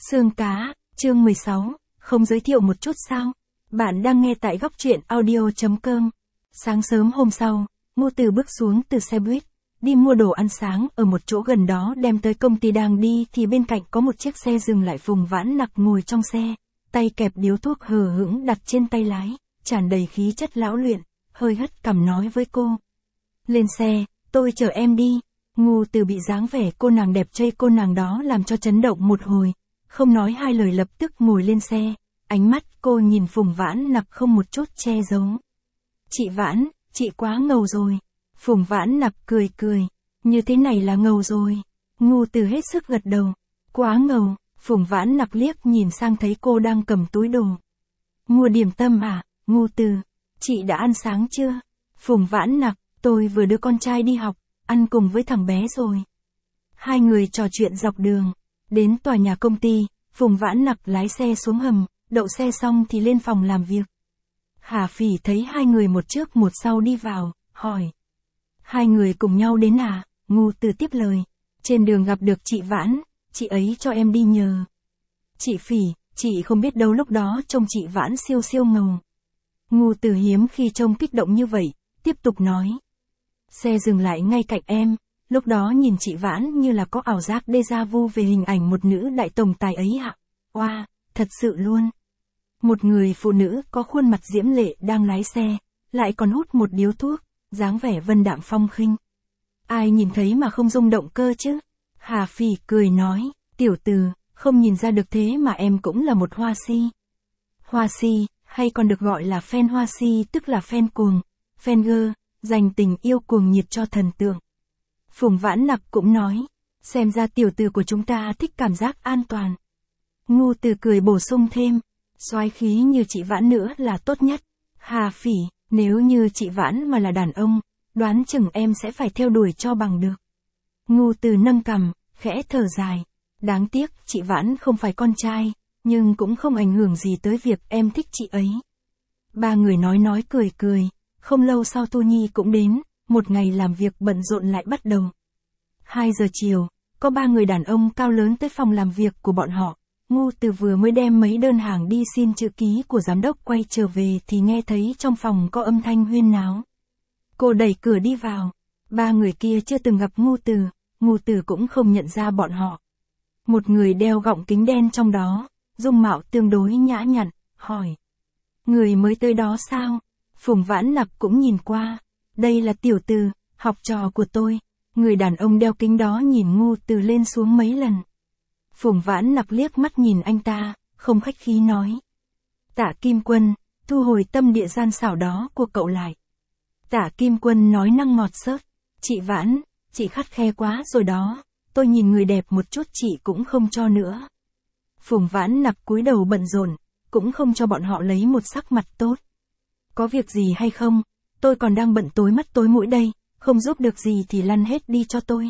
Xương cá, chương 16, không giới thiệu một chút sao? Bạn đang nghe tại góc truyện audio.com. Sáng sớm hôm sau, Ngô Từ bước xuống từ xe buýt, đi mua đồ ăn sáng ở một chỗ gần đó đem tới công ty. Đang đi thì bên cạnh có một chiếc xe dừng lại. Phùng Vãn Nặc ngồi trong xe, tay kẹp điếu thuốc hờ hững đặt trên tay lái, tràn đầy khí chất lão luyện, hơi hất cằm nói với cô. Lên xe, tôi chở em đi. Ngô Từ bị dáng vẻ cô nàng đẹp trai cô nàng đó làm cho chấn động một hồi, không nói hai lời lập tức ngồi lên xe, ánh mắt cô nhìn Phùng Vãn Nặc không một chút che giấu. Chị Vãn, chị quá ngầu rồi. Phùng Vãn Nặc cười cười, như thế này là ngầu rồi. Ngô Từ hết sức gật đầu, quá ngầu. Phùng Vãn Nặc liếc nhìn sang thấy cô đang cầm túi đồ. Mua điểm tâm à? Ngô Từ, chị đã ăn sáng chưa? Phùng Vãn Nặc, tôi vừa đưa con trai đi học, ăn cùng với thằng bé rồi. Hai người trò chuyện dọc đường, đến tòa nhà công ty, Phùng Vãn Nặc lái xe xuống hầm, đậu xe xong thì lên phòng làm việc. Hà Phỉ thấy hai người một trước một sau đi vào, hỏi. Hai người cùng nhau đến à? Ngô Từ tiếp lời. Trên đường gặp được chị Vãn, chị ấy cho em đi nhờ. Chị Phỉ, chị không biết đâu lúc đó trông chị Vãn siêu siêu ngầu. Ngô Từ hiếm khi trông kích động như vậy, tiếp tục nói. Xe dừng lại ngay cạnh em, lúc đó nhìn chị Vãn như là có ảo giác déjà vu về hình ảnh một nữ đại tổng tài ấy ạ. Oa, thật sự luôn. Một người phụ nữ có khuôn mặt diễm lệ đang lái xe, lại còn hút một điếu thuốc, dáng vẻ vân đạm phong khinh. Ai nhìn thấy mà không rung động cơ chứ? Hà Phỉ cười nói, tiểu Từ, không nhìn ra được thế mà em cũng là một hoa si. Hoa si, hay còn được gọi là fan hoa si tức là fan cuồng, fan girl, dành tình yêu cuồng nhiệt cho thần tượng. Phùng Vãn Nặc cũng nói, xem ra tiểu Từ của chúng ta thích cảm giác an toàn. Ngô Từ cười bổ sung thêm, soái khí như chị Vãn nữa là tốt nhất. Hà Phỉ, nếu như chị Vãn mà là đàn ông, đoán chừng em sẽ phải theo đuổi cho bằng được. Ngô Từ nâng cằm, khẽ thở dài. Đáng tiếc chị Vãn không phải con trai, nhưng cũng không ảnh hưởng gì tới việc em thích chị ấy. Ba người nói cười cười, không lâu sau Tu Nhi cũng đến, một ngày làm việc bận rộn lại bắt đầu. 2 giờ chiều, có 3 người đàn ông cao lớn tới phòng làm việc của bọn họ. Ngô Từ vừa mới đem mấy đơn hàng đi xin chữ ký của giám đốc quay trở về thì nghe thấy trong phòng có âm thanh huyên náo. Cô đẩy cửa đi vào. 3 người kia chưa từng gặp Ngô Từ cũng không nhận ra bọn họ. Một người đeo gọng kính đen trong đó, dung mạo tương đối nhã nhặn, hỏi. Người mới tới đó sao? Phùng Vãn Nặc cũng nhìn qua. Đây là tiểu Từ, học trò của tôi. Người đàn ông đeo kính đó nhìn Ngô Từ lên xuống mấy lần. Phùng Vãn Nặc liếc mắt nhìn anh ta, không khách khí nói. Tạ Kim Quân, thu hồi tâm địa gian xảo đó của cậu lại. Tạ Kim Quân nói năng ngọt xớt. Chị Vãn, chị khắt khe quá rồi đó, tôi nhìn người đẹp một chút chị cũng không cho nữa. Phùng Vãn Nặc cúi đầu bận rộn, cũng không cho bọn họ lấy một sắc mặt tốt. Có việc gì hay không? Tôi còn đang bận tối mắt tối mũi đây, không giúp được gì thì lăn hết đi cho tôi.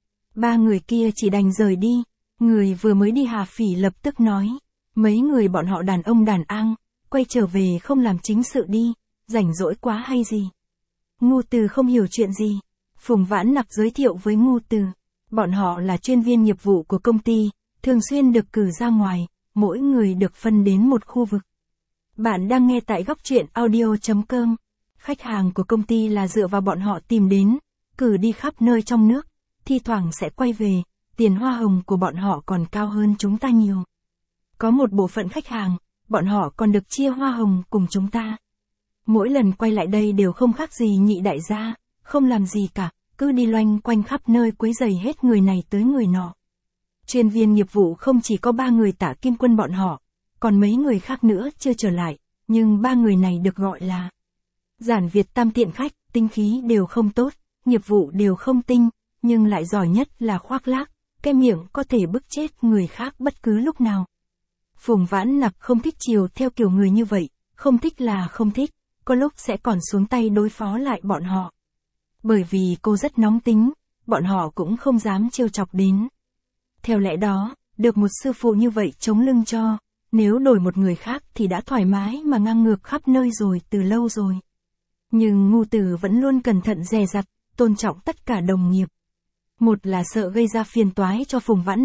3 người kia chỉ đành rời đi. Người vừa mới đi Hà Phỉ lập tức nói. Mấy người bọn họ đàn ông đàn an, quay trở về không làm chính sự đi, rảnh rỗi quá hay gì. Ngô Từ không hiểu chuyện gì. Phùng Vãn Nặc giới thiệu với Ngô Từ. Bọn họ là chuyên viên nghiệp vụ của công ty, thường xuyên được cử ra ngoài, mỗi người được phân đến một khu vực. Bạn đang nghe tại góc truyện audio.com. Khách hàng của công ty là dựa vào bọn họ tìm đến, cử đi khắp nơi trong nước, thi thoảng sẽ quay về, tiền hoa hồng của bọn họ còn cao hơn chúng ta nhiều. Có một bộ phận khách hàng, bọn họ còn được chia hoa hồng cùng chúng ta. Mỗi lần quay lại đây đều không khác gì nhị đại gia, không làm gì cả, cứ đi loanh quanh khắp nơi quấy rầy hết người này tới người nọ. Chuyên viên nghiệp vụ không chỉ có 3 người Tạ Kim Quân bọn họ, còn mấy người khác nữa chưa trở lại, nhưng 3 người này được gọi là giản Việt tam tiện khách, tinh khí đều không tốt, nghiệp vụ đều không tinh, nhưng lại giỏi nhất là khoác lác, cái miệng có thể bức chết người khác bất cứ lúc nào. Phùng Vãn Nặc không thích chiều theo kiểu người như vậy, không thích là không thích, có lúc sẽ còn xuống tay đối phó lại bọn họ. Bởi vì cô rất nóng tính, bọn họ cũng không dám trêu chọc đến. Theo lẽ đó, được một sư phụ như vậy chống lưng cho, nếu đổi một người khác thì đã thoải mái mà ngang ngược khắp nơi rồi từ lâu rồi. Nhưng Ngô Từ vẫn luôn cẩn thận dè dặt, tôn trọng tất cả đồng nghiệp. Một là sợ gây ra phiền toái cho Phùng Vãn Nặc,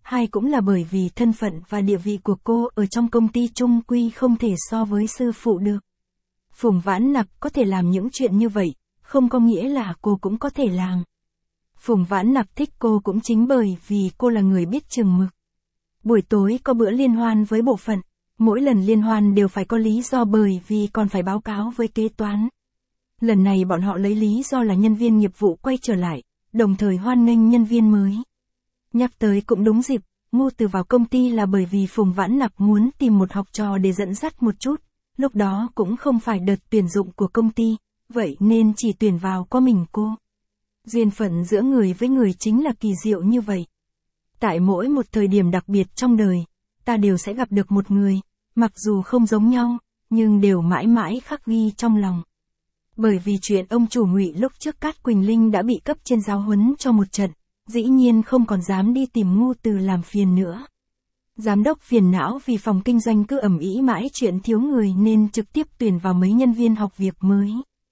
hai cũng là bởi vì thân phận và địa vị của cô ở trong công ty chung quy không thể so với sư phụ được. Phùng Vãn Nặc có thể làm những chuyện như vậy, không có nghĩa là cô cũng có thể làm. Phùng Vãn Nặc thích cô cũng chính bởi vì cô là người biết chừng mực. Buổi tối có bữa liên hoan với bộ phận, mỗi lần liên hoan đều phải có lý do bởi vì còn phải báo cáo với kế toán. Lần này bọn họ lấy lý do là nhân viên nghiệp vụ quay trở lại, đồng thời hoan nghênh nhân viên mới. Nhắc tới cũng đúng dịp, Ngô Từ vào công ty là bởi vì Phùng Vãn Nặc muốn tìm một học trò để dẫn dắt một chút, lúc đó cũng không phải đợt tuyển dụng của công ty, vậy nên chỉ tuyển vào có mình cô. Duyên phận giữa người với người chính là kỳ diệu như vậy. Tại mỗi một thời điểm đặc biệt trong đời, ta đều sẽ gặp được một người, mặc dù không giống nhau, nhưng đều mãi mãi khắc ghi trong lòng. Bởi vì chuyện ông chủ Ngụy lúc trước Cát Quỳnh Linh đã bị cấp trên giáo huấn cho một trận, dĩ nhiên không còn dám đi tìm Ngô Từ làm phiền nữa. Giám đốc phiền não vì phòng kinh doanh cứ ầm ĩ mãi chuyện thiếu người nên trực tiếp tuyển vào mấy nhân viên học việc mới.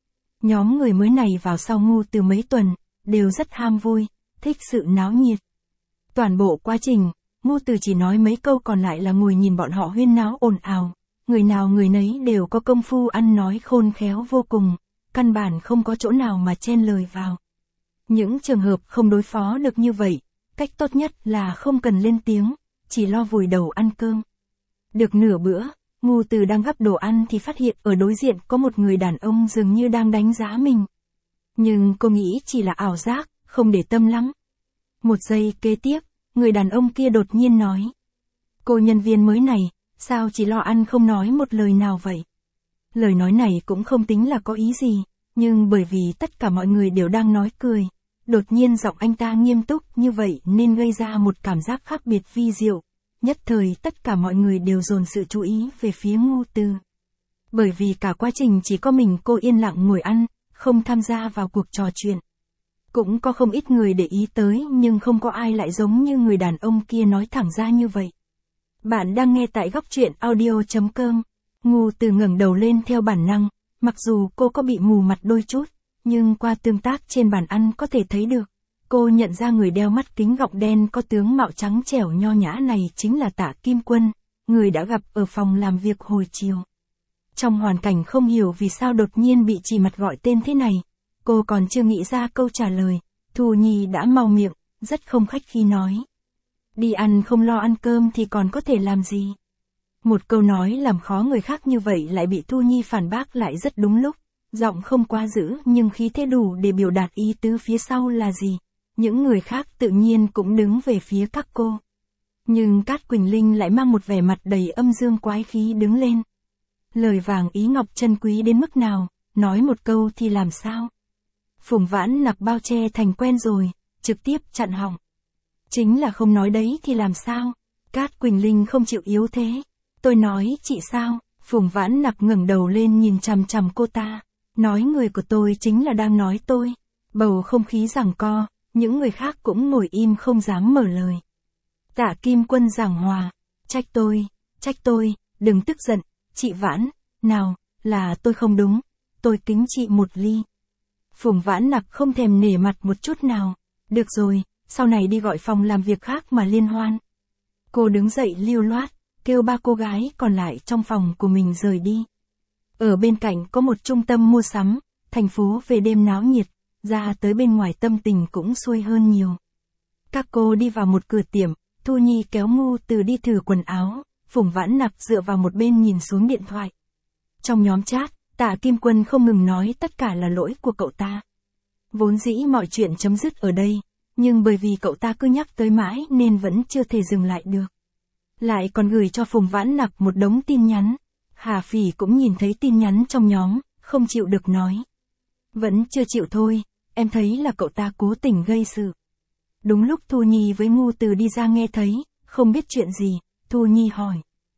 Nhóm người mới này vào sau Ngô Từ mấy tuần, đều rất ham vui, thích sự náo nhiệt. Toàn bộ quá trình, Ngô Từ chỉ nói mấy câu còn lại là ngồi nhìn bọn họ huyên náo ồn ào, người nào người nấy đều có công phu ăn nói khôn khéo vô cùng, căn bản không có chỗ nào mà chen lời vào. Những trường hợp không đối phó được như vậy, cách tốt nhất là không cần lên tiếng, chỉ lo vùi đầu ăn cơm. Được nửa bữa, Ngô Từ đang gắp đồ ăn thì phát hiện ở đối diện có một người đàn ông dường như đang đánh giá mình. Nhưng cô nghĩ chỉ là ảo giác, không để tâm lắm. Một giây kế tiếp, người đàn ông kia đột nhiên nói. Cô nhân viên mới này, sao chỉ lo ăn không nói một lời nào vậy? Lời nói này cũng không tính là có ý gì, nhưng bởi vì tất cả mọi người đều đang nói cười, đột nhiên giọng anh ta nghiêm túc như vậy nên gây ra một cảm giác khác biệt vi diệu. Nhất thời tất cả mọi người đều dồn sự chú ý về phía Ngô Từ. Bởi vì cả quá trình chỉ có mình cô yên lặng ngồi ăn, không tham gia vào cuộc trò chuyện. Cũng có không ít người để ý tới nhưng không có ai lại giống như người đàn ông kia nói thẳng ra như vậy. Bạn đang nghe tại góc truyện audio.com. Ngô Từ ngẩng đầu lên theo bản năng, mặc dù cô có bị mù mặt đôi chút, nhưng qua tương tác trên bàn ăn có thể thấy được. Cô nhận ra người đeo mắt kính gọng đen có tướng mạo trắng trẻo nho nhã này chính là Tạ Kim Quân, người đã gặp ở phòng làm việc hồi chiều. Trong hoàn cảnh không hiểu vì sao đột nhiên bị chỉ mặt gọi tên thế này, cô còn chưa nghĩ ra câu trả lời, Thu Nhi đã mau miệng, rất không khách khí nói. Đi ăn không lo ăn cơm thì còn có thể làm gì? Một câu nói làm khó người khác như vậy lại bị Thu Nhi phản bác lại rất đúng lúc, giọng không quá dữ nhưng khí thế đủ để biểu đạt ý tứ phía sau là gì. Những người khác tự nhiên cũng đứng về phía các cô. Nhưng Cát Quỳnh Linh lại mang một vẻ mặt đầy âm dương quái khí đứng lên. Lời vàng ý ngọc chân quý đến mức nào, nói một câu thì làm sao? Phùng Vãn Nặc bao che thành quen rồi, trực tiếp chặn họng. Chính là không nói đấy thì làm sao? Cát Quỳnh Linh không chịu yếu thế. Tôi nói chị sao? Phùng Vãn Nặc ngẩng đầu lên nhìn chằm chằm cô ta. Nói người của tôi chính là đang nói tôi. Bầu không khí giằng co, những người khác cũng ngồi im không dám mở lời. Tạ Kim Quân giảng hòa. Trách tôi, đừng tức giận, chị Vãn, nào, là tôi không đúng, tôi kính chị một ly. Phùng Vãn Nặc không thèm nể mặt một chút nào. Được rồi, sau này đi gọi phòng làm việc khác mà liên hoan. Cô đứng dậy lưu loát, kêu ba cô gái còn lại trong phòng của mình rời đi. Ở bên cạnh có một trung tâm mua sắm, thành phố về đêm náo nhiệt, ra tới bên ngoài tâm tình cũng xuôi hơn nhiều. Các cô đi vào một cửa tiệm, Thu Nhi kéo Ngô Từ đi thử quần áo, Phùng Vãn Nặc dựa vào một bên nhìn xuống điện thoại. Trong nhóm chat, Tạ Kim Quân không ngừng nói tất cả là lỗi của cậu ta. Vốn dĩ mọi chuyện chấm dứt ở đây, nhưng bởi vì cậu ta cứ nhắc tới mãi nên vẫn chưa thể dừng lại được. Lại còn gửi cho Phùng Vãn Nặc một đống tin nhắn. Hà Phỉ cũng nhìn thấy tin nhắn trong nhóm, không chịu được nói. Vẫn chưa chịu thôi, em thấy là cậu ta cố tình gây sự. Đúng lúc Thu Nhi với Ngô Từ đi ra nghe thấy, không biết chuyện gì, Thu Nhi hỏi.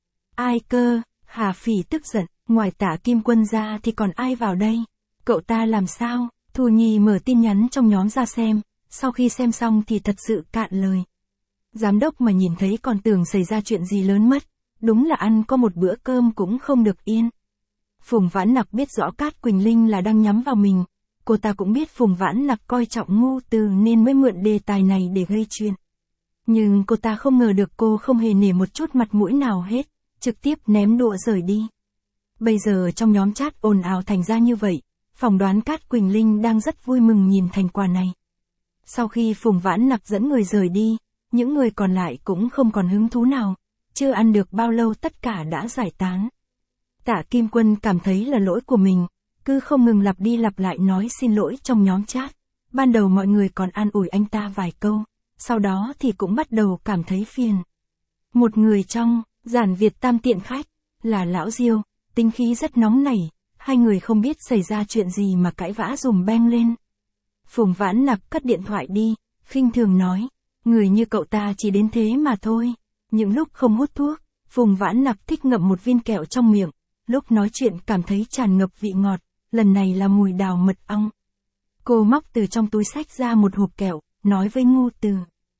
Ai cơ? Hà Phỉ tức giận, ngoài Tạ Kim Quân ra thì còn ai vào đây? Cậu ta làm sao? Thu Nhi mở tin nhắn trong nhóm ra xem, sau khi xem xong thì thật sự cạn lời. Giám đốc mà nhìn thấy còn tưởng xảy ra chuyện gì lớn mất, đúng là ăn có một bữa cơm cũng không được yên. Phùng Vãn Nặc biết rõ Cát Quỳnh Linh là đang nhắm vào mình, cô ta cũng biết Phùng Vãn Nặc coi trọng Ngô Từ nên mới mượn đề tài này để gây chuyện. Nhưng cô ta không ngờ được cô không hề nể một chút mặt mũi nào hết, trực tiếp ném đũa rời đi. Bây giờ trong nhóm chat ồn ào thành ra như vậy, phỏng đoán Cát Quỳnh Linh đang rất vui mừng nhìn thành quả này. Sau khi Phùng Vãn Nặc dẫn người rời đi, những người còn lại cũng không còn hứng thú nào, chưa ăn được bao lâu tất cả đã giải tán. Tạ Kim Quân cảm thấy là lỗi của mình, cứ không ngừng lặp đi lặp lại nói xin lỗi trong nhóm chat. Ban đầu mọi người còn an ủi anh ta vài câu, sau đó thì cũng bắt đầu cảm thấy phiền. Một người trong Giản Việt Tam tiện khách là Lão Diêu, tính khí rất nóng nảy, hai người không biết xảy ra chuyện gì mà cãi vã dùm beng lên. Phùng Vãn Nặc cất điện thoại đi, khinh thường nói, người như cậu ta chỉ đến thế mà thôi. Những lúc không hút thuốc, Phùng Vãn Nặc thích ngậm một viên kẹo trong miệng, lúc nói chuyện cảm thấy tràn ngập vị ngọt, lần này là mùi đào mật ong. Cô móc từ trong túi xách ra một hộp kẹo, nói với Ngô Từ.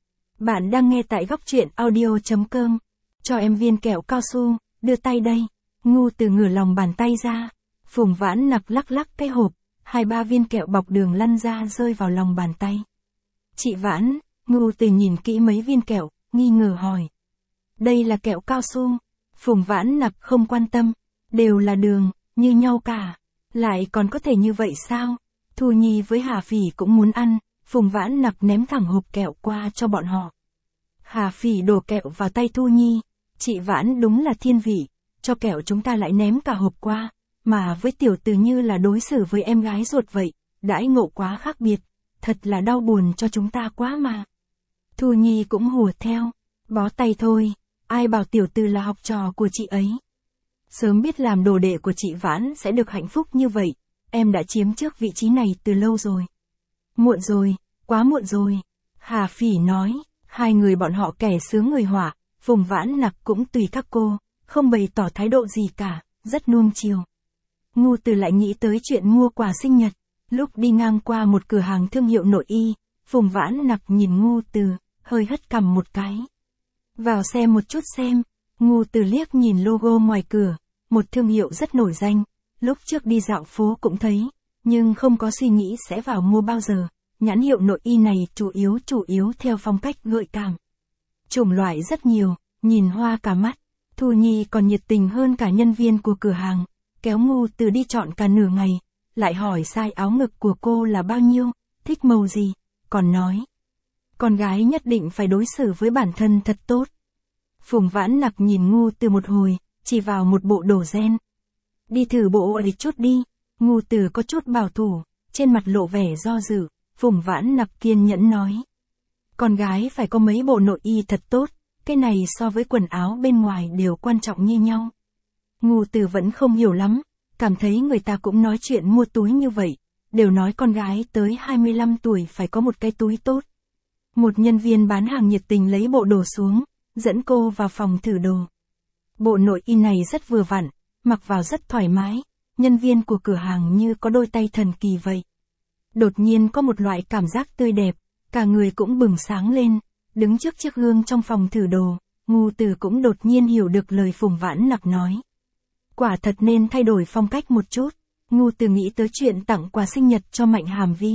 Bạn đang nghe tại góc truyện audio.com. Cho em viên kẹo cao su, đưa tay đây. Ngô Từ ngửa lòng bàn tay ra. Phùng Vãn Nặc lắc lắc cái hộp, 2-3 viên kẹo bọc đường lăn ra rơi vào lòng bàn tay. Chị Vãn, Ngô Từ nhìn kỹ mấy viên kẹo, nghi ngờ hỏi. Đây là kẹo cao su. Phùng Vãn Nặc không quan tâm. Đều là đường, như nhau cả. Lại còn có thể như vậy sao? Thu Nhi với Hà Phỉ cũng muốn ăn, Phùng Vãn Nặc ném thẳng hộp kẹo qua cho bọn họ. Hà Phỉ đổ kẹo vào tay Thu Nhi, chị Vãn đúng là thiên vị, cho kẹo chúng ta lại ném cả hộp qua, mà với tiểu từ như là đối xử với em gái ruột vậy, đãi ngộ quá khác biệt, thật là đau buồn cho chúng ta quá mà. Thu Nhi cũng hùa theo, bó tay thôi, ai bảo tiểu từ là học trò của chị ấy. Sớm biết làm đồ đệ của chị Vãn sẽ được hạnh phúc như vậy, em đã chiếm trước vị trí này từ lâu rồi. Muộn rồi, quá muộn rồi. Hà Phỉ nói, hai người bọn họ kẻ sướng người họa, Phùng Vãn Nặc cũng tùy các cô, không bày tỏ thái độ gì cả, rất nuông chiều. Ngô Từ lại nghĩ tới chuyện mua quà sinh nhật, lúc đi ngang qua một cửa hàng thương hiệu nội y, Phùng Vãn Nặc nhìn Ngô Từ, hơi hất cằm một cái. Vào xem một chút xem, Ngô Từ liếc nhìn logo ngoài cửa, một thương hiệu rất nổi danh, lúc trước đi dạo phố cũng thấy, nhưng không có suy nghĩ sẽ vào mua bao giờ. Nhãn hiệu nội y này chủ yếu theo phong cách gợi cảm. Chủng loại rất nhiều, nhìn hoa cả mắt. Thu Nhi còn nhiệt tình hơn cả nhân viên của cửa hàng, kéo Ngô Từ đi chọn cả nửa ngày, lại hỏi size áo ngực của cô là bao nhiêu, thích màu gì, còn nói. Con gái nhất định phải đối xử với bản thân thật tốt. Phùng Vãn Nặc nhìn Ngô Từ một hồi, chỉ vào một bộ đồ ren. Đi thử bộ ấy chút đi. Ngô Từ có chút bảo thủ, trên mặt lộ vẻ do dự. Phùng Vãn Nặc kiên nhẫn nói. Con gái phải có mấy bộ nội y thật tốt, cái này so với quần áo bên ngoài đều quan trọng như nhau. Ngô Từ vẫn không hiểu lắm, cảm thấy người ta cũng nói chuyện mua túi như vậy, đều nói con gái tới 25 tuổi phải có một cái túi tốt. Một nhân viên bán hàng nhiệt tình lấy bộ đồ xuống, dẫn cô vào phòng thử đồ. Bộ nội y này rất vừa vặn, mặc vào rất thoải mái, nhân viên của cửa hàng như có đôi tay thần kỳ vậy. Đột nhiên có một loại cảm giác tươi đẹp, cả người cũng bừng sáng lên, đứng trước chiếc gương trong phòng thử đồ, Ngô Từ cũng đột nhiên hiểu được lời Phùng Vãn Nặc nói. Quả thật nên thay đổi phong cách một chút, Ngô Từ nghĩ tới chuyện tặng quà sinh nhật cho Mạnh Hàm Vi.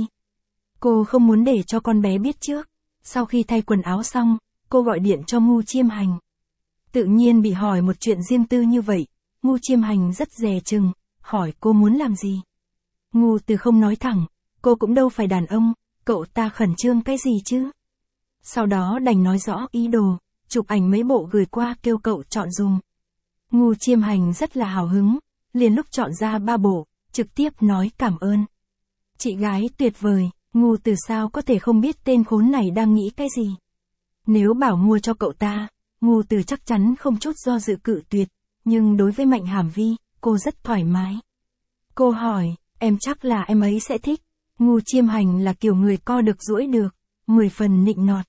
Cô không muốn để cho con bé biết trước, sau khi thay quần áo xong, cô gọi điện cho Ngô Chiêm Hành. Tự nhiên bị hỏi một chuyện riêng tư như vậy, Ngô Chiêm Hành rất dè chừng, hỏi cô muốn làm gì. Ngô Từ không nói thẳng, cô cũng đâu phải đàn ông, cậu ta khẩn trương cái gì chứ. Sau đó đành nói rõ ý đồ, chụp ảnh mấy bộ gửi qua kêu cậu chọn dùm. Ngô Chiêm Hành rất là hào hứng, liền lúc chọn ra 3 bộ, trực tiếp nói cảm ơn. Chị gái tuyệt vời, Ngô Từ sao có thể không biết tên khốn này đang nghĩ cái gì. Nếu bảo mua cho cậu ta, Ngô Từ chắc chắn không chút do dự cự tuyệt, nhưng đối với Mạnh Hàm Vi, cô rất thoải mái. Cô hỏi, em chắc là em ấy sẽ thích. Ngô Chiêm Hành là kiểu người co được duỗi được, 10 phần nịnh nọt.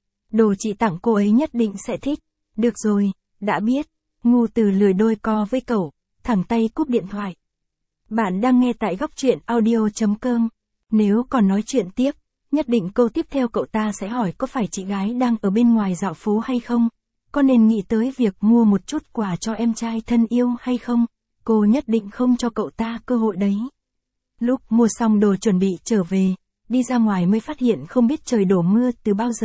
Đồ chị tặng cô ấy nhất định sẽ thích. Được rồi, đã biết. Ngô Từ lười đôi co với cậu, thẳng tay cúp điện thoại. Bạn đang nghe tại góc truyện audio.com. Nếu còn nói chuyện tiếp, nhất định câu tiếp theo cậu ta sẽ hỏi có phải chị gái đang ở bên ngoài dạo phố hay không? Có nên nghĩ tới việc mua một chút quà cho em trai thân yêu hay không? Cô nhất định không cho cậu ta cơ hội đấy. Lúc mua xong đồ chuẩn bị trở về, đi ra ngoài mới phát hiện không biết trời đổ mưa từ bao giờ,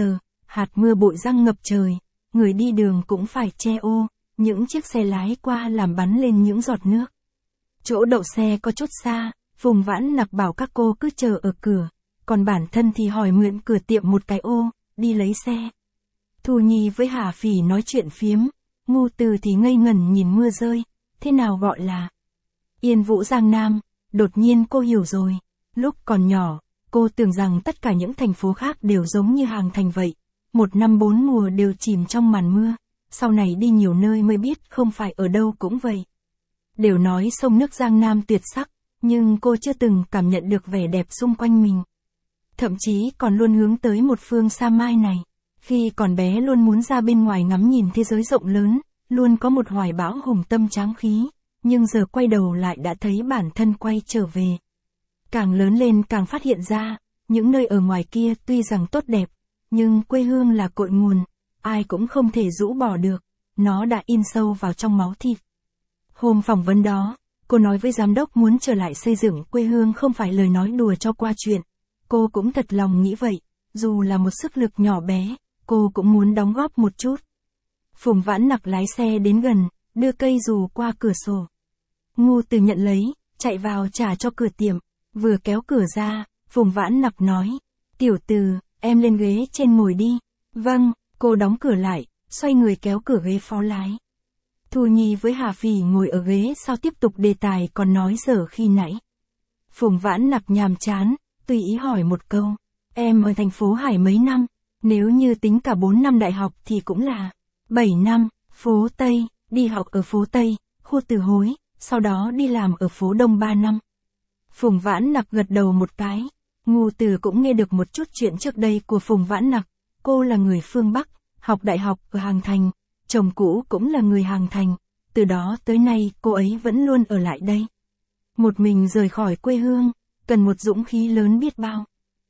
hạt mưa bụi răng ngập trời, người đi đường cũng phải che ô, những chiếc xe lái qua làm bắn lên những giọt nước. Chỗ đậu xe có chút xa, Phùng Vãn Nặc bảo các cô cứ chờ ở cửa, còn bản thân thì hỏi mượn cửa tiệm một cái ô, đi lấy xe. Thu Nhi với Hà Phỉ nói chuyện phiếm, Ngô Từ thì ngây ngẩn nhìn mưa rơi, thế nào gọi là Yên Vũ Giang Nam, đột nhiên cô hiểu rồi, lúc còn nhỏ, cô tưởng rằng tất cả những thành phố khác đều giống như Hàng Thành vậy, một năm 4 mùa đều chìm trong màn mưa, sau này đi nhiều nơi mới biết không phải ở đâu cũng vậy. Đều nói sông nước Giang Nam tuyệt sắc, nhưng cô chưa từng cảm nhận được vẻ đẹp xung quanh mình. Thậm chí còn luôn hướng tới một phương Sa Mai này. Khi còn bé luôn muốn ra bên ngoài ngắm nhìn thế giới rộng lớn, luôn có một hoài bão hùng tâm tráng khí, nhưng giờ quay đầu lại đã thấy bản thân quay trở về. Càng lớn lên càng phát hiện ra, những nơi ở ngoài kia tuy rằng tốt đẹp, nhưng quê hương là cội nguồn, ai cũng không thể rũ bỏ được, nó đã in sâu vào trong máu thịt. Hôm phỏng vấn đó, cô nói với giám đốc muốn trở lại xây dựng quê hương không phải lời nói đùa cho qua chuyện. Cô cũng thật lòng nghĩ vậy, dù là một sức lực nhỏ bé, cô cũng muốn đóng góp một chút. Phùng Vãn Nặc lái xe đến gần, đưa cây dù qua cửa sổ. Ngô Từ nhận lấy, chạy vào trả cho cửa tiệm, vừa kéo cửa ra, Phùng Vãn Nặc nói, tiểu Từ, em lên ghế trên ngồi đi. Vâng, cô đóng cửa lại, xoay người kéo cửa ghế phó lái. Thu Nhi với Hà Phỉ ngồi ở ghế sau tiếp tục đề tài còn nói dở khi nãy. Phùng Vãn Nặc nhàm chán, tùy ý hỏi một câu, em ở thành phố Hải mấy năm, nếu như tính cả 4 năm đại học thì cũng là 7 năm, phố Tây, đi học ở phố Tây, khu Từ Hối, sau đó đi làm ở phố Đông 3 năm. Phùng Vãn Nặc gật đầu một cái, Ngô Từ cũng nghe được một chút chuyện trước đây của Phùng Vãn Nặc, cô là người phương Bắc, học đại học ở Hàng Thành, chồng cũ cũng là người Hàng Thành, từ đó tới nay cô ấy vẫn luôn ở lại đây. Một mình rời khỏi quê hương, cần một dũng khí lớn biết bao.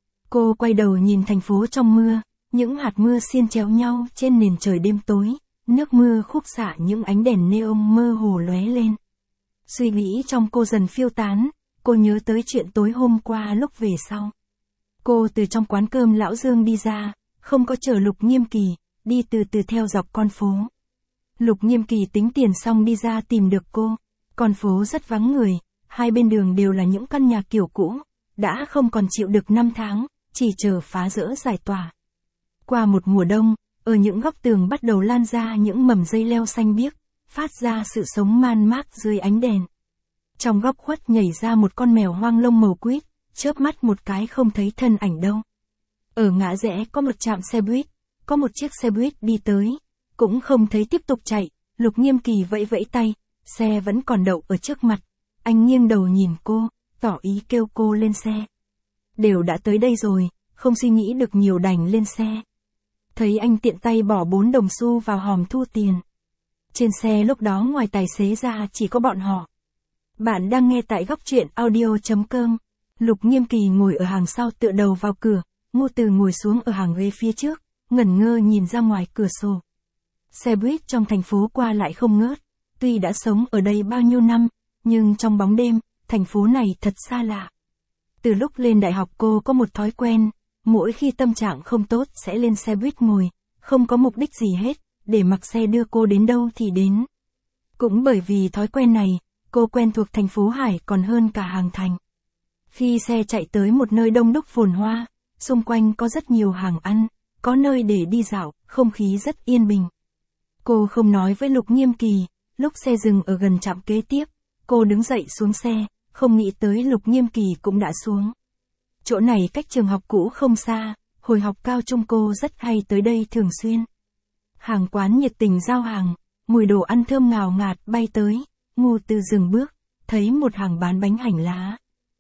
Cô quay đầu nhìn thành phố trong mưa, những hạt mưa xiên chéo nhau trên nền trời đêm tối, nước mưa khúc xạ những ánh đèn neon mơ hồ lóe lên. Suy nghĩ trong cô dần phiêu tán, cô nhớ tới chuyện tối hôm qua lúc về sau. Cô từ trong quán cơm Lão Dương đi ra, không có chờ Lục Nghiêm Kỳ, đi từ từ theo dọc con phố. Lục Nghiêm Kỳ tính tiền xong đi ra tìm được cô, con phố rất vắng người, hai bên đường đều là những căn nhà kiểu cũ, đã không còn chịu được 5 tháng, chỉ chờ phá dỡ giải tỏa. Qua một mùa đông, ở những góc tường bắt đầu lan ra những mầm dây leo xanh biếc, phát ra sự sống man mác dưới ánh đèn. Trong góc khuất nhảy ra một con mèo hoang lông màu quýt, chớp mắt một cái không thấy thân ảnh đâu. Ở ngã rẽ có một trạm xe buýt, có một chiếc xe buýt đi tới, cũng không thấy tiếp tục chạy, Lục Nghiêm Kỳ vẫy vẫy tay, xe vẫn còn đậu ở trước mặt. Anh nghiêng đầu nhìn cô, tỏ ý kêu cô lên xe. Đều đã tới đây rồi, không suy nghĩ được nhiều đành lên xe. Thấy anh tiện tay bỏ 4 đồng xu vào hòm thu tiền. Trên xe lúc đó ngoài tài xế ra chỉ có bọn họ. Bạn đang nghe tại góc truyện audio.com. Lục Nghiêm Kỳ ngồi ở hàng sau tựa đầu vào cửa, Ngô Từ ngồi xuống ở hàng ghế phía trước, ngẩn ngơ nhìn ra ngoài cửa sổ. Xe buýt trong thành phố qua lại không ngớt, tuy đã sống ở đây bao nhiêu năm, nhưng trong bóng đêm, thành phố này thật xa lạ. Từ lúc lên đại học cô có một thói quen, mỗi khi tâm trạng không tốt sẽ lên xe buýt ngồi, không có mục đích gì hết, để mặc xe đưa cô đến đâu thì đến. Cũng bởi vì thói quen này, cô quen thuộc thành phố Hải còn hơn cả Hàng Thành. Khi xe chạy tới một nơi đông đúc phồn hoa, xung quanh có rất nhiều hàng ăn, có nơi để đi dạo, không khí rất yên bình. Cô không nói với Lục Nghiêm Kỳ, lúc xe dừng ở gần trạm kế tiếp, cô đứng dậy xuống xe, không nghĩ tới Lục Nghiêm Kỳ cũng đã xuống. Chỗ này cách trường học cũ không xa, hồi học cao trung cô rất hay tới đây thường xuyên. Hàng quán nhiệt tình giao hàng, mùi đồ ăn thơm ngào ngạt bay tới, Ngô Từ dừng bước, thấy một hàng bán bánh hành lá.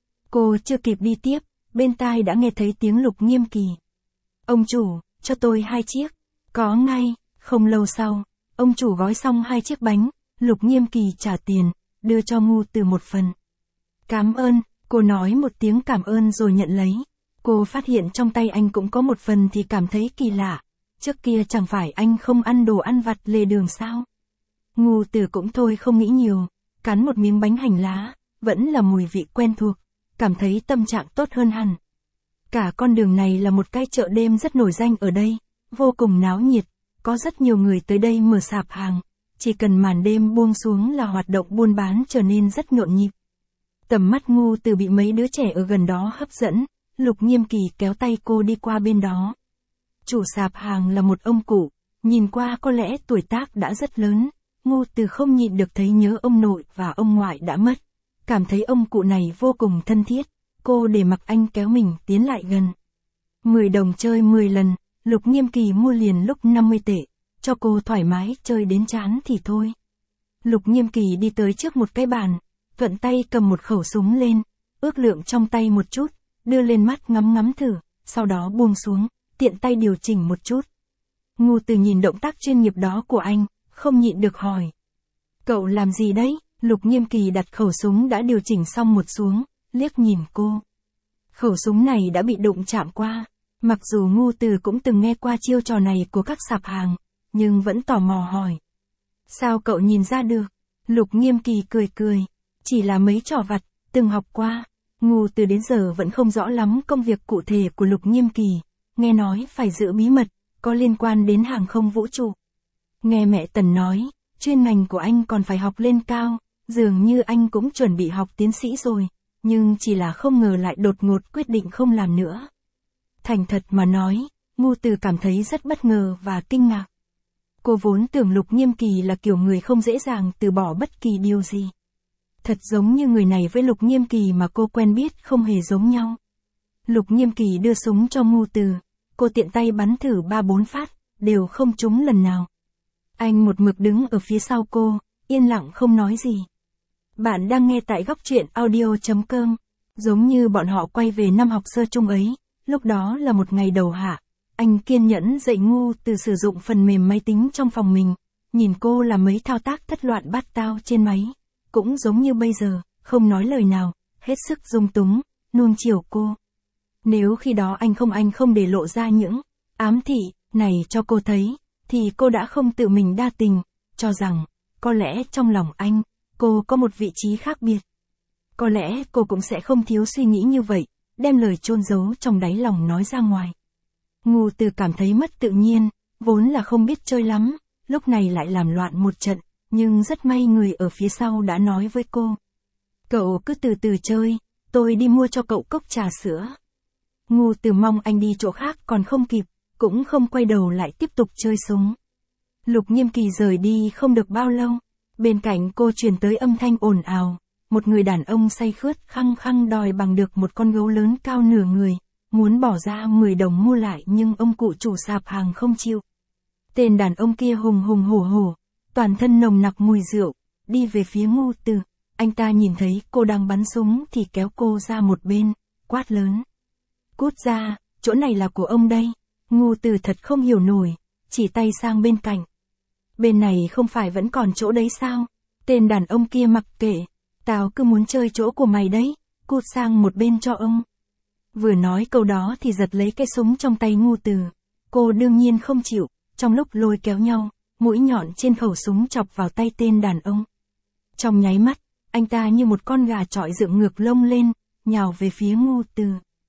Cô chưa kịp đi tiếp, bên tai đã nghe thấy tiếng Lục Nghiêm Kỳ. Ông chủ, cho tôi 2 chiếc. Có ngay, không lâu sau, ông chủ gói xong 2 chiếc bánh, Lục Nghiêm Kỳ trả tiền, đưa cho Ngô Từ một phần. Cảm ơn, cô nói một tiếng cảm ơn rồi nhận lấy. Cô phát hiện trong tay anh cũng có một phần thì cảm thấy kỳ lạ. Trước kia chẳng phải anh không ăn đồ ăn vặt lề đường sao? Ngô Từ cũng thôi không nghĩ nhiều, cắn một miếng bánh hành lá, vẫn là mùi vị quen thuộc, cảm thấy tâm trạng tốt hơn hẳn. Cả con đường này là một cái chợ đêm rất nổi danh ở đây, vô cùng náo nhiệt, có rất nhiều người tới đây mở sạp hàng, chỉ cần màn đêm buông xuống là hoạt động buôn bán trở nên rất nhộn nhịp. Tầm mắt Ngô Từ bị mấy đứa trẻ ở gần đó hấp dẫn, Lục Nghiêm Kỳ kéo tay cô đi qua bên đó. Chủ sạp hàng là một ông cụ, nhìn qua có lẽ tuổi tác đã rất lớn, Ngô Từ không nhịn được thấy nhớ ông nội và ông ngoại đã mất. Cảm thấy ông cụ này vô cùng thân thiết, cô để mặc anh kéo mình tiến lại gần. 10 đồng chơi 10 lần, Lục Nghiêm Kỳ mua liền lúc 50 tệ, cho cô thoải mái chơi đến chán thì thôi. Lục Nghiêm Kỳ đi tới trước một cái bàn, thuận tay cầm một khẩu súng lên, ước lượng trong tay một chút, đưa lên mắt ngắm ngắm thử, sau đó buông xuống, tiện tay điều chỉnh một chút. Ngô Từ nhìn động tác chuyên nghiệp đó của anh, không nhịn được hỏi. Cậu làm gì đấy? Lục Nghiêm Kỳ đặt khẩu súng đã điều chỉnh xong một xuống, liếc nhìn cô. Khẩu súng này đã bị đụng chạm qua, mặc dù Ngô Từ cũng từng nghe qua chiêu trò này của các sạp hàng, nhưng vẫn tò mò hỏi. Sao cậu nhìn ra được? Lục Nghiêm Kỳ cười cười, chỉ là mấy trò vặt, từng học qua. Ngô Từ đến giờ vẫn không rõ lắm công việc cụ thể của Lục Nghiêm Kỳ, nghe nói phải giữ bí mật, có liên quan đến hàng không vũ trụ. Nghe mẹ Tần nói, chuyên ngành của anh còn phải học lên cao, dường như anh cũng chuẩn bị học tiến sĩ rồi, nhưng chỉ là không ngờ lại đột ngột quyết định không làm nữa. Thành thật mà nói, Ngô Từ cảm thấy rất bất ngờ và kinh ngạc. Cô vốn tưởng Lục Nghiêm Kỳ là kiểu người không dễ dàng từ bỏ bất kỳ điều gì. Thật giống như người này với Lục Nghiêm Kỳ mà cô quen biết không hề giống nhau. Lục Nghiêm Kỳ đưa súng cho Ngô Từ, cô tiện tay bắn thử 3-4 phát, đều không trúng lần nào. Anh một mực đứng ở phía sau cô, yên lặng không nói gì. Bạn đang nghe tại góc truyện audio.com. Giống như bọn họ quay về năm học sơ trung ấy, lúc đó là một ngày đầu hạ. Anh kiên nhẫn dạy Ngô Từ sử dụng phần mềm máy tính trong phòng mình, nhìn cô làm mấy thao tác thất loạn bát tao trên máy. Cũng giống như bây giờ, không nói lời nào, hết sức dung túng, nuông chiều cô. Nếu khi đó anh không để lộ ra những ám thị này cho cô thấy, thì cô đã không tự mình đa tình, cho rằng, có lẽ trong lòng anh, cô có một vị trí khác biệt. Có lẽ cô cũng sẽ không thiếu suy nghĩ như vậy, đem lời chôn giấu trong đáy lòng nói ra ngoài. Ngô Từ cảm thấy mất tự nhiên, vốn là không biết chơi lắm, lúc này lại làm loạn một trận, nhưng rất may người ở phía sau đã nói với cô. Cậu cứ từ từ chơi, tôi đi mua cho cậu cốc trà sữa. Ngô Từ mong anh đi chỗ khác còn không kịp, cũng không quay đầu lại tiếp tục chơi súng. Lục Nghiêm Kỳ rời đi không được bao lâu, bên cạnh cô truyền tới âm thanh ồn ào, một người đàn ông say khướt khăng khăng đòi bằng được một con gấu lớn cao nửa người, muốn bỏ ra 10 đồng mua lại nhưng ông cụ chủ sạp hàng không chịu. Tên đàn ông kia hùng hùng hổ hổ, toàn thân nồng nặc mùi rượu, đi về phía Ngô Từ. Anh ta nhìn thấy cô đang bắn súng thì kéo cô ra một bên, quát lớn. Cút ra, chỗ này là của ông đây. Ngô Từ thật không hiểu nổi, chỉ tay sang bên cạnh. Bên này không phải vẫn còn chỗ đấy sao? Tên đàn ông kia mặc kệ, tao cứ muốn chơi chỗ của mày đấy, cút sang một bên cho ông. Vừa nói câu đó thì giật lấy cái súng trong tay Ngô Từ. Cô đương nhiên không chịu, trong lúc lôi kéo nhau, mũi nhọn trên khẩu súng chọc vào tay tên đàn ông. Trong nháy mắt, anh ta như một con gà chọi dựng ngược lông lên, nhào về phía Ngô Từ.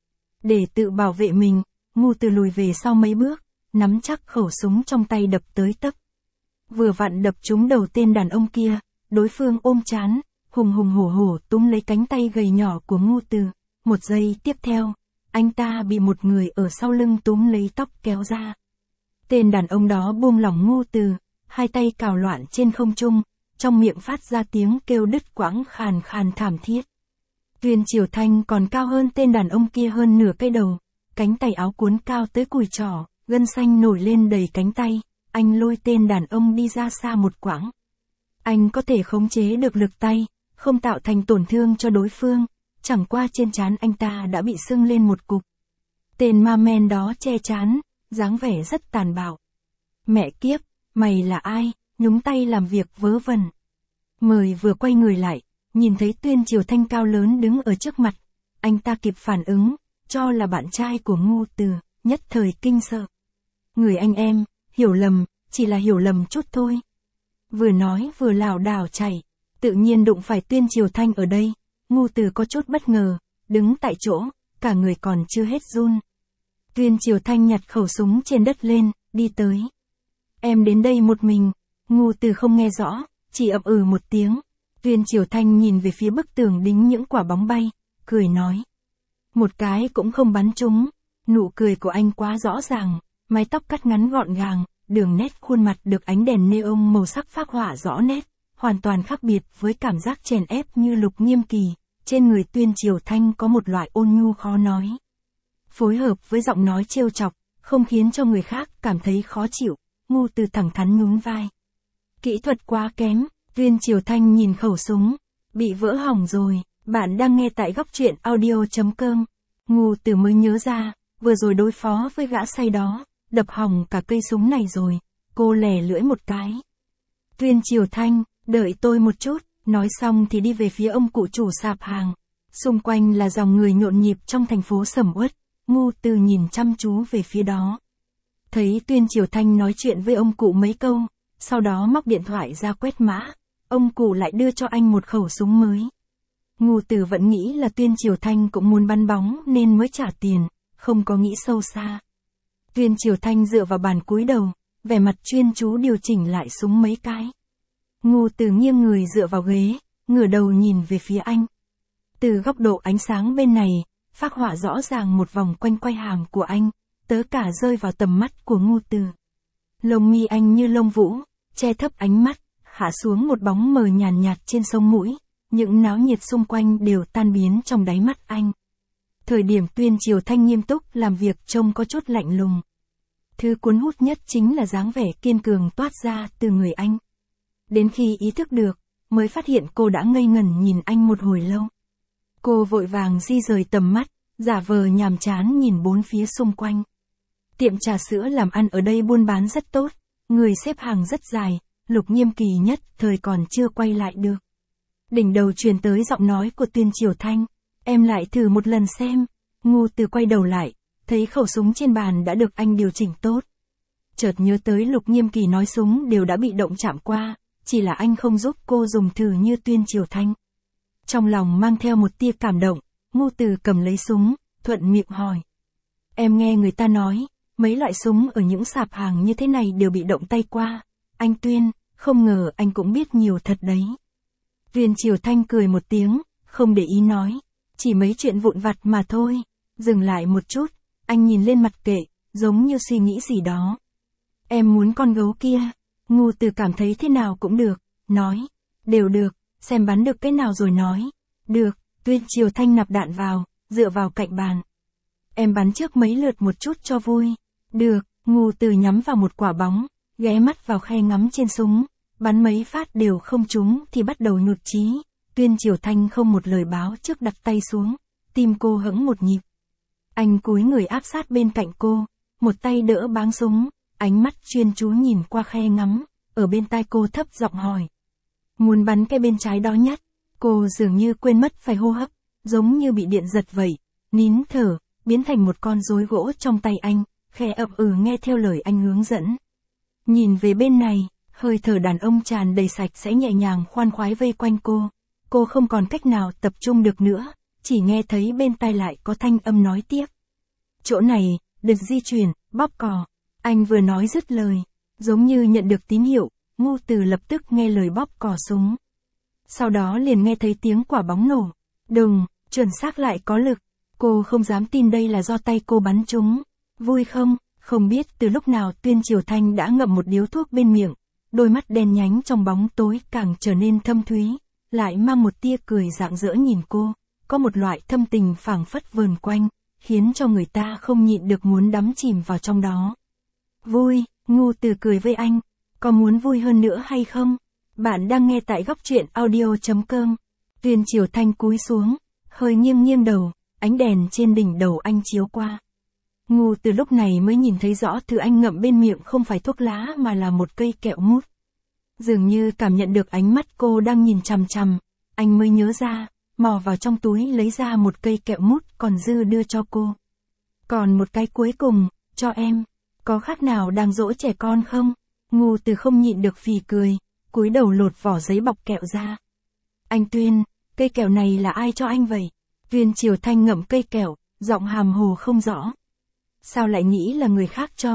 Để tự bảo vệ mình, Ngô Từ lùi về sau mấy bước, nắm chắc khẩu súng trong tay đập tới tấp. Vừa vặn đập trúng đầu tên đàn ông kia, đối phương ôm trán, hùng hùng hổ hổ túm lấy cánh tay gầy nhỏ của Ngô Từ. Một giây tiếp theo, anh ta bị một người ở sau lưng túm lấy tóc kéo ra. Tên đàn ông đó buông lỏng Ngô Từ, hai tay cào loạn trên không trung, trong miệng phát ra tiếng kêu đứt quãng khàn khàn thảm thiết. Tuyên Triều Thanh còn cao hơn tên đàn ông kia hơn nửa cái đầu, cánh tay áo cuốn cao tới cùi trỏ, gân xanh nổi lên đầy cánh tay, anh lôi tên đàn ông đi ra xa một quãng. Anh có thể khống chế được lực tay, không tạo thành tổn thương cho đối phương, chẳng qua trên trán anh ta đã bị sưng lên một cục. Tên ma men đó che trán, dáng vẻ rất tàn bạo. Mẹ kiếp, mày là ai, nhúng tay làm việc vớ vẩn. Mời vừa quay người lại, nhìn thấy Tuyên Triều Thanh cao lớn đứng ở trước mặt, anh ta kịp phản ứng, cho là bạn trai của Ngô Từ, nhất thời kinh sợ. Người anh em, hiểu lầm, chỉ là hiểu lầm chút thôi. Vừa nói vừa lảo đảo chạy, tự nhiên đụng phải Tuyên Triều Thanh ở đây, Ngô Từ có chút bất ngờ, đứng tại chỗ, cả người còn chưa hết run. Tuyên Triều Thanh nhặt khẩu súng trên đất lên, đi tới. Em đến đây một mình. Ngô Từ không nghe rõ, chỉ ậm ừ một tiếng. Tuyên Triều Thanh nhìn về phía bức tường đính những quả bóng bay, cười nói. Một cái cũng không bắn trúng. Nụ cười của anh quá rõ ràng, mái tóc cắt ngắn gọn gàng, đường nét khuôn mặt được ánh đèn neon màu sắc phác họa rõ nét, hoàn toàn khác biệt với cảm giác chèn ép như Lục Nghiêm Kỳ. Trên người Tuyên Triều Thanh có một loại ôn nhu khó nói. Phối hợp với giọng nói trêu chọc, không khiến cho người khác cảm thấy khó chịu. Ngô Từ thẳng thắn nhún vai. Kỹ thuật quá kém. Tuyên Triều Thanh nhìn khẩu súng. Bị vỡ hỏng rồi. Bạn đang nghe tại góc truyện audio.com. Ngô Từ mới nhớ ra, vừa rồi đối phó với gã say đó, đập hỏng cả cây súng này rồi. Cô lè lưỡi một cái. Tuyên Triều Thanh, đợi tôi một chút. Nói xong thì đi về phía ông cụ chủ sạp hàng. Xung quanh là dòng người nhộn nhịp trong thành phố sầm uất. Ngô Từ nhìn chăm chú về phía đó. Thấy Tuyên Triều Thanh nói chuyện với ông cụ mấy câu, sau đó móc điện thoại ra quét mã. Ông cụ lại đưa cho anh một khẩu súng mới. Ngô Từ vẫn nghĩ là Tuyên Triều Thanh cũng muốn bắn bóng nên mới trả tiền, không có nghĩ sâu xa. Tuyên Triều Thanh dựa vào bàn cúi đầu, vẻ mặt chuyên chú điều chỉnh lại súng mấy cái. Ngô Từ nghiêng người dựa vào ghế, ngửa đầu nhìn về phía anh. Từ góc độ ánh sáng bên này, phác họa rõ ràng một vòng quanh quay hàm của anh, tớ cả rơi vào tầm mắt của Ngô Từ. Lông mi anh như lông vũ, che thấp ánh mắt, hạ xuống một bóng mờ nhàn nhạt trên sống mũi, những náo nhiệt xung quanh đều tan biến trong đáy mắt anh. Thời điểm Tuyên Triều Thanh nghiêm túc làm việc trông có chút lạnh lùng. Thứ cuốn hút nhất chính là dáng vẻ kiên cường toát ra từ người anh. Đến khi ý thức được, mới phát hiện cô đã ngây ngẩn nhìn anh một hồi lâu. Cô vội vàng di rời tầm mắt, giả vờ nhàm chán nhìn bốn phía xung quanh. Tiệm trà sữa làm ăn ở đây buôn bán rất tốt, người xếp hàng rất dài, Lục Nghiêm Kỳ nhất thời còn chưa quay lại được. Đỉnh đầu truyền tới giọng nói của Tuyên Triều Thanh, em lại thử một lần xem. Ngô Từ quay đầu lại, thấy khẩu súng trên bàn đã được anh điều chỉnh tốt. Chợt nhớ tới Lục Nghiêm Kỳ nói súng đều đã bị động chạm qua, chỉ là anh không giúp cô dùng thử như Tuyên Triều Thanh. Trong lòng mang theo một tia cảm động, Ngô Từ cầm lấy súng, thuận miệng hỏi. Em nghe người ta nói, mấy loại súng ở những sạp hàng như thế này đều bị động tay qua. Anh Tuyên, không ngờ anh cũng biết nhiều thật đấy. Tuyên Triều Thanh cười một tiếng, không để ý nói. Chỉ mấy chuyện vụn vặt mà thôi. Dừng lại một chút, anh nhìn lên mặt kệ, giống như suy nghĩ gì đó. Em muốn con gấu kia. Ngô Từ cảm thấy thế nào cũng được, nói. Đều được, xem bắn được cái nào rồi nói. Được, Tuyên Triều Thanh nạp đạn vào, dựa vào cạnh bàn. Em bắn trước mấy lượt một chút cho vui. Được, Ngô Từ nhắm vào một quả bóng, ghé mắt vào khe ngắm trên súng. Bắn mấy phát đều không trúng thì bắt đầu nhụt chí. Tuyên Triều Thanh không một lời báo trước đặt tay xuống, tim cô hững một nhịp. Anh cúi người áp sát bên cạnh cô, một tay đỡ báng súng, ánh mắt chuyên chú nhìn qua khe ngắm, ở bên tai cô thấp giọng hỏi. Muốn bắn cái bên trái đó nhất. Cô dường như quên mất phải hô hấp, giống như bị điện giật vậy, nín thở, biến thành một con rối gỗ trong tay anh, khẽ ậm ừ nghe theo lời anh hướng dẫn. Nhìn về bên này, hơi thở đàn ông tràn đầy sạch sẽ nhẹ nhàng khoan khoái vây quanh cô không còn cách nào tập trung được nữa, chỉ nghe thấy bên tai lại có thanh âm nói tiếp. Chỗ này, đừng di chuyển, bóp cò. Anh vừa nói dứt lời, giống như nhận được tín hiệu, Ngô Từ lập tức nghe lời bóp cò súng. Sau đó liền nghe thấy tiếng quả bóng nổ. Đùng, chuẩn xác lại có lực. Cô không dám tin đây là do tay cô bắn trúng. Vui không? Không biết từ lúc nào Tuyên Triều Thanh đã ngậm một điếu thuốc bên miệng. Đôi mắt đen nhánh trong bóng tối càng trở nên thâm thúy, lại mang một tia cười rạng rỡ nhìn cô. Có một loại thâm tình phảng phất vờn quanh, khiến cho người ta không nhịn được muốn đắm chìm vào trong đó. Vui, Ngô Từ cười với anh. Có muốn vui hơn nữa hay không? Bạn đang nghe tại góc truyện audio.com. Tuyên Triều Thanh cúi xuống, hơi nghiêng đầu, ánh đèn trên đỉnh đầu anh chiếu qua. Ngô Từ lúc này mới nhìn thấy rõ thứ anh ngậm bên miệng không phải thuốc lá mà là một cây kẹo mút. Dường như cảm nhận được ánh mắt cô đang nhìn chằm chằm, anh mới nhớ ra, mò vào trong túi lấy ra một cây kẹo mút còn dư đưa cho cô. Còn một cái cuối cùng, cho em, có khác nào đang dỗ trẻ con không? Ngô Từ không nhịn được phì cười, cúi đầu lột vỏ giấy bọc kẹo ra. Anh Tuyên, cây kẹo này là ai cho anh vậy? Tuyên Triều Thanh ngậm cây kẹo, giọng hàm hồ không rõ. Sao lại nghĩ là người khác cho?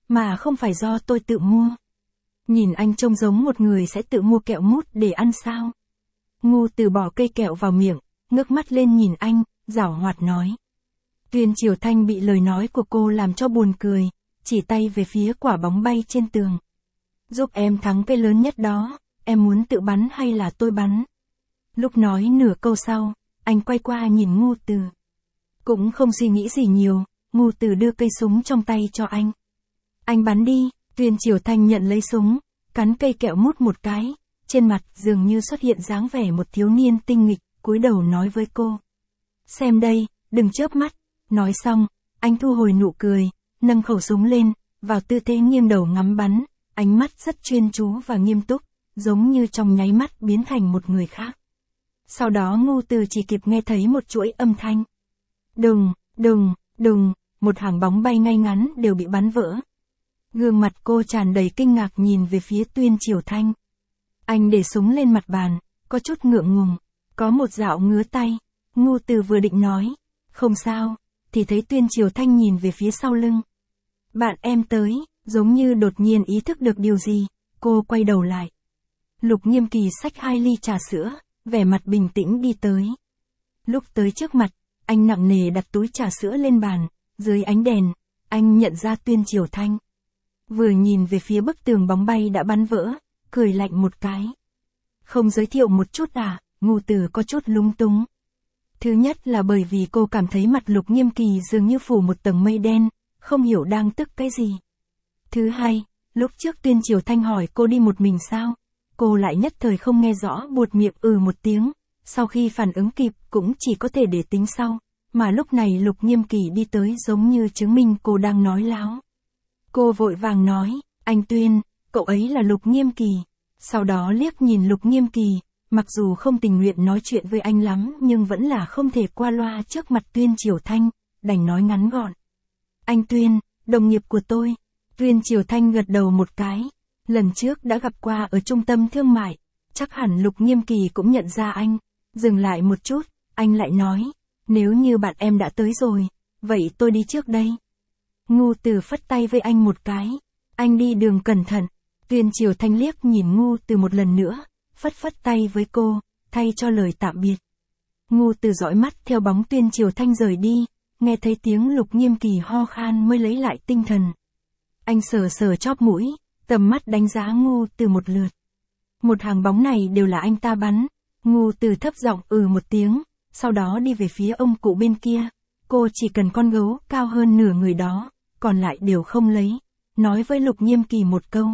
mà không phải do tôi tự mua. Nhìn anh trông giống một người sẽ tự mua kẹo mút để ăn sao? Ngu Từ bỏ cây kẹo vào miệng, ngước mắt lên nhìn anh, giảo hoạt nói. Tuyên Triều Thanh bị lời nói của cô làm cho buồn cười, chỉ tay về phía quả bóng bay trên tường. Giúp em thắng cái lớn nhất đó, em muốn tự bắn hay là tôi bắn? Lúc nói nửa câu sau, anh quay qua nhìn Ngu Từ. Cũng không suy nghĩ gì nhiều, Ngu Từ đưa cây súng trong tay cho anh. Anh bắn đi. Tuyên Triều Thanh nhận lấy súng, cắn cây kẹo mút một cái, trên mặt dường như xuất hiện dáng vẻ một thiếu niên tinh nghịch, cúi đầu nói với cô. Xem đây, đừng chớp mắt. Nói xong, anh thu hồi nụ cười, nâng khẩu súng lên, vào tư thế nghiêng đầu ngắm bắn, ánh mắt rất chuyên chú và nghiêm túc, giống như trong nháy mắt biến thành một người khác. Sau đó Ngu Từ chỉ kịp nghe thấy một chuỗi âm thanh. Đùng, đùng, đùng, một hàng bóng bay ngay ngắn đều bị bắn vỡ. Gương mặt cô tràn đầy kinh ngạc nhìn về phía Tuyên Triều Thanh. Anh để súng lên mặt bàn, có chút ngượng ngùng, có một dạo ngứa tay. Ngu Từ vừa định nói, không sao, thì thấy Tuyên Triều Thanh nhìn về phía sau lưng. Bạn em tới, giống như đột nhiên ý thức được điều gì, cô quay đầu lại. Lục Nghiêm Kỳ xách 2 ly trà sữa, vẻ mặt bình tĩnh đi tới. Lúc tới trước mặt, anh nặng nề đặt túi trà sữa lên bàn, dưới ánh đèn, anh nhận ra Tuyên Triều Thanh. Vừa nhìn về phía bức tường bóng bay đã bắn vỡ, cười lạnh một cái. Không giới thiệu một chút à? Ngu Từ có chút lung túng. Thứ nhất là bởi vì cô cảm thấy mặt Lục Nghiêm Kỳ dường như phủ một tầng mây đen, không hiểu đang tức cái gì. Thứ hai, lúc trước Tuyên Triều Thanh hỏi cô đi một mình sao? Cô lại nhất thời không nghe rõ, buột miệng một tiếng, sau khi phản ứng kịp cũng chỉ có thể để tính sau, mà lúc này Lục Nghiêm Kỳ đi tới giống như chứng minh cô đang nói láo. Cô vội vàng nói, anh Tuyên, cậu ấy là Lục Nghiêm Kỳ. Sau đó liếc nhìn Lục Nghiêm Kỳ, mặc dù không tình nguyện nói chuyện với anh lắm nhưng vẫn là không thể qua loa trước mặt Tuyên Triều Thanh, đành nói ngắn gọn. Anh Tuyên, đồng nghiệp của tôi. Tuyên Triều Thanh gật đầu một cái, lần trước đã gặp qua ở trung tâm thương mại, chắc hẳn Lục Nghiêm Kỳ cũng nhận ra anh. Dừng lại một chút, anh lại nói, nếu như bạn em đã tới rồi, vậy tôi đi trước đây. Ngu Từ phất tay với anh một cái, anh đi đường cẩn thận. Tuyên Triều Thanh liếc nhìn Ngu Từ một lần nữa, phất phất tay với cô, thay cho lời tạm biệt. Ngu Từ dõi mắt theo bóng Tuyên Triều Thanh rời đi, nghe thấy tiếng Lục Nghiêm Kỳ ho khan mới lấy lại tinh thần. Anh sờ sờ chóp mũi, tầm mắt đánh giá Ngu Từ một lượt. Một hàng bóng này đều là anh ta bắn. Ngu Từ thấp giọng một tiếng, sau đó đi về phía ông cụ bên kia. Cô chỉ cần con gấu cao hơn nửa người đó, còn lại đều không lấy. Nói với Lục Nghiêm Kỳ một câu.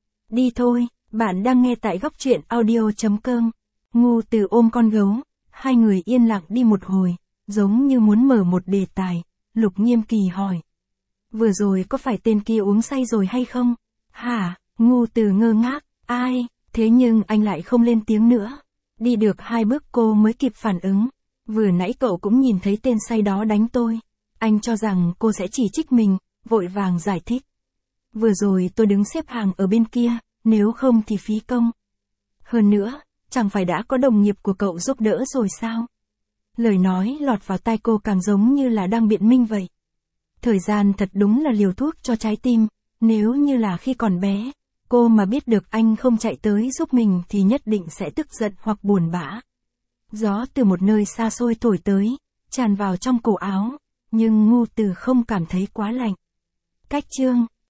Đi thôi, bạn đang nghe tại góc truyện audio.com. Ngu Từ ôm con gấu, hai người yên lặng đi một hồi, giống như muốn mở một đề tài. Lục Nghiêm Kỳ hỏi. Vừa rồi có phải tên kia uống say rồi hay không? Hả? Ngu Từ ngơ ngác, ai? Thế nhưng anh lại không lên tiếng nữa. Đi được 2 bước cô mới kịp phản ứng. Vừa nãy cậu cũng nhìn thấy tên say đó đánh tôi. Anh cho rằng cô sẽ chỉ trích mình, vội vàng giải thích. Vừa rồi tôi đứng xếp hàng ở bên kia, nếu không thì phí công. Hơn nữa, chẳng phải đã có đồng nghiệp của cậu giúp đỡ rồi sao? Lời nói lọt vào tai cô càng giống như là đang biện minh vậy. Thời gian thật đúng là liều thuốc cho trái tim, nếu như là khi còn bé, cô mà biết được anh không chạy tới giúp mình thì nhất định sẽ tức giận hoặc buồn bã. Gió từ một nơi xa xôi thổi tới, tràn vào trong cổ áo, nhưng Ngu Từ không cảm thấy quá lạnh. Cách chương